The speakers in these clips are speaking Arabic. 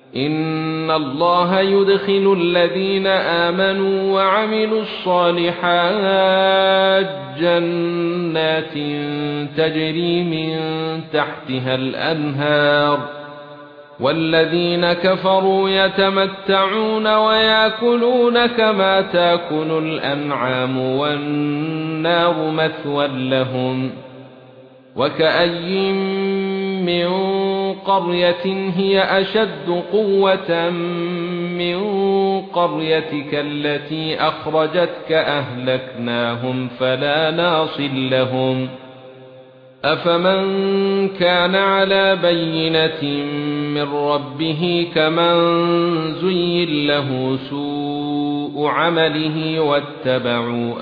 إن الله يدخل الذين آمنوا وعملوا الصالحات جنات تجري من تحتها الأنهار والذين كفروا يتمتعون ويأكلون كما تأكل الأنعام والنار مثوى لهم وكأي من قرية هي أشد قوة من قريتك التي أخرجتك أهلكناهم فلا ناصر لهم أفمن كان على بينة من ربه كمن زين له سوء عمله واتبعوا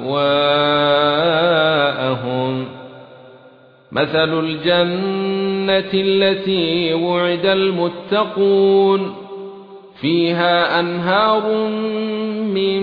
أهواءهم مثل الجنة التي وعد المتقون فيها أنهار من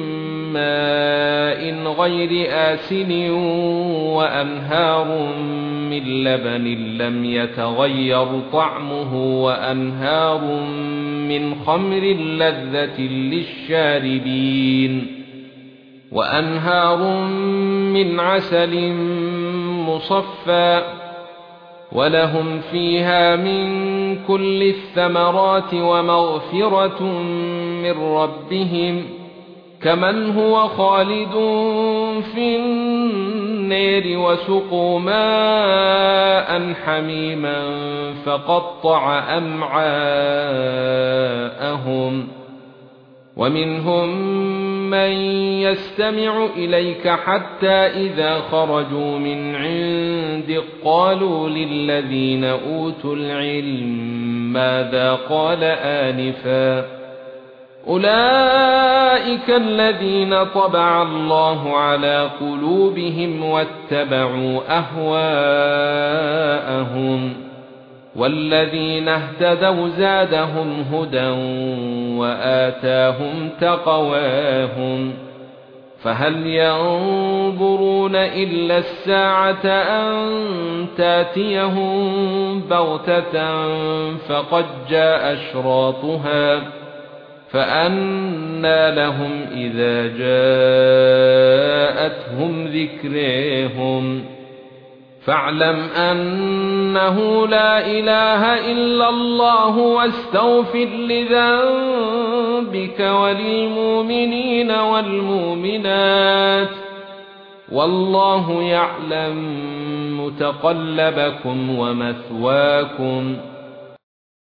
ماء غير آسن وأنهار من لبن لم يتغير طعمه وأنهار من خمر لذة للشاربين وأنهار من عسل مصفى ولهم فيها من كل الثمرات ومغفرة من ربهم كمن هو خالد في النار وسقوا ماء حميما فقطع أمعاءهم ومنهم من يستمع إليك حتى إذا خرجوا من عندك قالوا للذين أوتوا العلم ماذا قال آنفا أولئك الذين طبع الله على قلوبهم واتبعوا أهواءهم والذين اهتدوا زادهم هدى وآتاهم تقواهم فهل ينظرون إلا الساعة أن تاتيهم بغتة فقد جاء أشراطها فأنى لهم إذا جاءتهم ذكرهم فاعلم أنه لا إله إلا الله واستغفر لذنبك وللمؤمنين والمؤمنات والله يعلم متقلبكم ومثواكم